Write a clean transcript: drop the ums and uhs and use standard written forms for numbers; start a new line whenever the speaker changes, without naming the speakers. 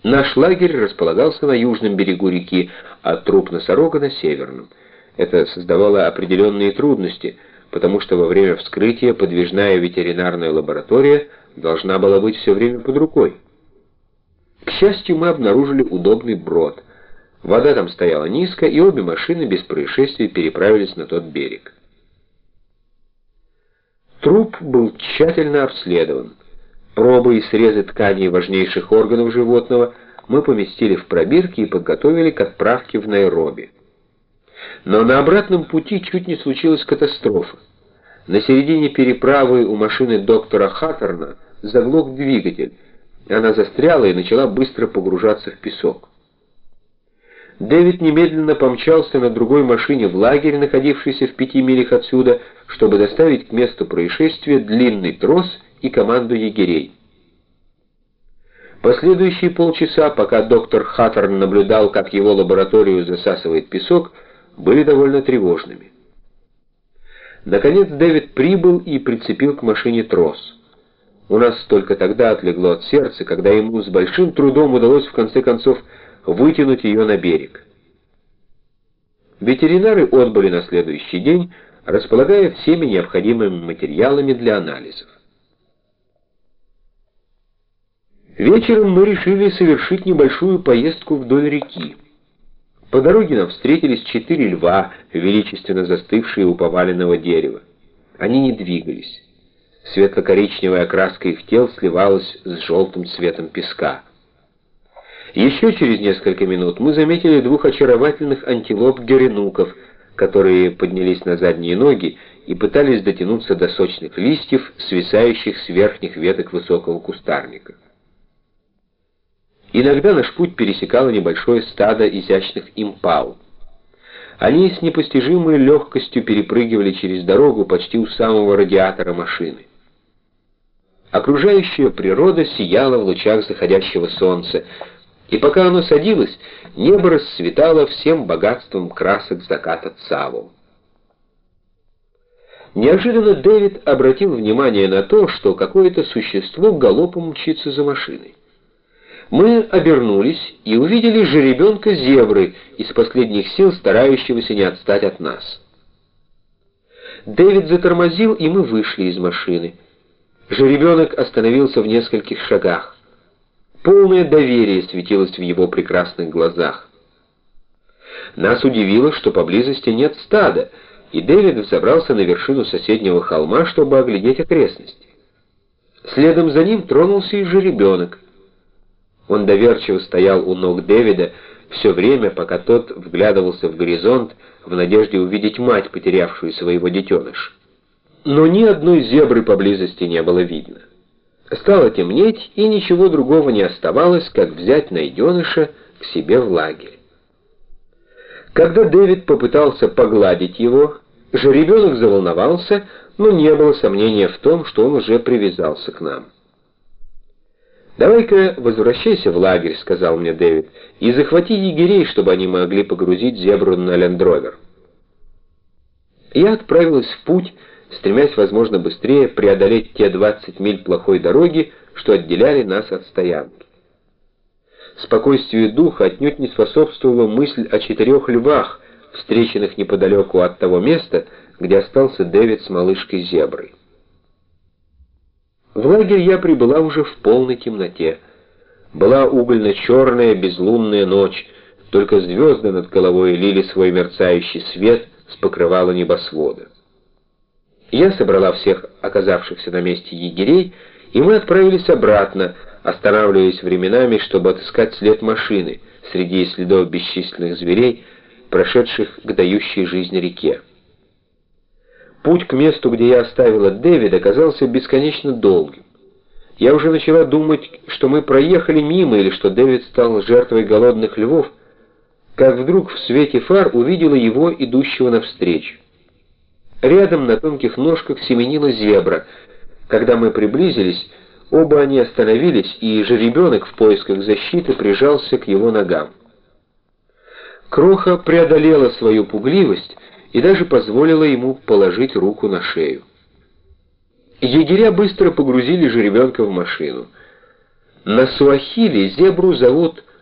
Наш лагерь располагался на южном берегу реки, а труп носорога на северном. Это создавало определенные трудности, потому что во время вскрытия подвижная ветеринарная лаборатория должна была быть все время под рукой. К счастью, мы обнаружили удобный брод. Вода там стояла низко, и обе машины без происшествий переправились на тот берег. Труп был тщательно обследован. Пробы и срезы тканей важнейших органов животного мы поместили в пробирки и подготовили к отправке в Найроби. Но на обратном пути чуть не случилась катастрофа. На середине переправы у машины доктора Хаттерна заглох двигатель. Она застряла и начала быстро погружаться в песок. Дэвид немедленно помчался на другой машине в лагерь, находившийся в 5 милях отсюда, чтобы доставить к месту происшествия длинный трос и команду егерей. Последующие полчаса, пока доктор Хаттерн наблюдал, как его лабораторию засасывает песок, были довольно тревожными. Наконец Дэвид прибыл и прицепил к машине трос. У нас только тогда отлегло от сердца, когда ему с большим трудом удалось в конце концов вытянуть ее на берег. Ветеринары отбыли на следующий день, располагая всеми необходимыми материалами для анализов. Вечером мы решили совершить небольшую поездку вдоль реки. По дороге нам встретились 4 льва, величественно застывшие у поваленного дерева. Они не двигались. Светло-коричневая окраска их тел сливалась с желтым цветом песка. Еще через несколько минут мы заметили 2 очаровательных антилоп-геренуков, которые поднялись на задние ноги и пытались дотянуться до сочных листьев, свисающих с верхних веток высокого кустарника. Иногда наш путь пересекало небольшое стадо изящных импал. Они с непостижимой легкостью перепрыгивали через дорогу почти у самого радиатора машины. Окружающая природа сияла в лучах заходящего солнца, и пока оно садилось, небо расцветало всем богатством красок заката Цаво. Неожиданно Дэвид обратил внимание на то, что какое-то существо галопом мчится за машиной. Мы обернулись и увидели жеребенка зебры, из последних сил старающегося не отстать от нас. Дэвид затормозил, и мы вышли из машины. Жеребенок остановился в нескольких шагах. Полное доверие светилось в его прекрасных глазах. Нас удивило, что поблизости нет стада, и Дэвид взобрался на вершину соседнего холма, чтобы оглядеть окрестности. Следом за ним тронулся и жеребенок. Он доверчиво стоял у ног Дэвида все время, пока тот вглядывался в горизонт в надежде увидеть мать, потерявшую своего детеныша. Но ни одной зебры поблизости не было видно. Стало темнеть, и ничего другого не оставалось, как взять найденыша к себе в лагерь. Когда Дэвид попытался погладить его, жеребенок заволновался, но не было сомнения в том, что он уже привязался к нам. «Давай-ка возвращайся в лагерь», — сказал мне Дэвид, — «и захвати егерей, чтобы они могли погрузить зебру на лендровер». Я отправилась в путь, стремясь, возможно, быстрее преодолеть те 20 миль плохой дороги, что отделяли нас от стоянки. Спокойствию духа отнюдь не способствовала мысль о 4 львах, встреченных неподалеку от того места, где остался Дэвид с малышкой зеброй. В лагерь я прибыла уже в полной темноте. Была угольно-черная безлунная ночь, только звезды над головой лили свой мерцающий свет с покрывала небосвода. Я собрала всех оказавшихся на месте егерей, и мы отправились обратно, останавливаясь временами, чтобы отыскать след машины среди следов бесчисленных зверей, прошедших к дающей жизнь реке. Путь к месту, где я оставила Дэвида, оказался бесконечно долгим. Я уже начала думать, что мы проехали мимо или что Дэвид стал жертвой голодных львов, как вдруг в свете фар увидела его, идущего навстречу. Рядом на тонких ножках семенила зебра. Когда мы приблизились, оба они остановились, и жеребенок в поисках защиты прижался к его ногам. Кроха преодолела свою пугливость и даже позволила ему положить руку на шею. Егеря быстро погрузили жеребенка в машину. На суахили зебру зовут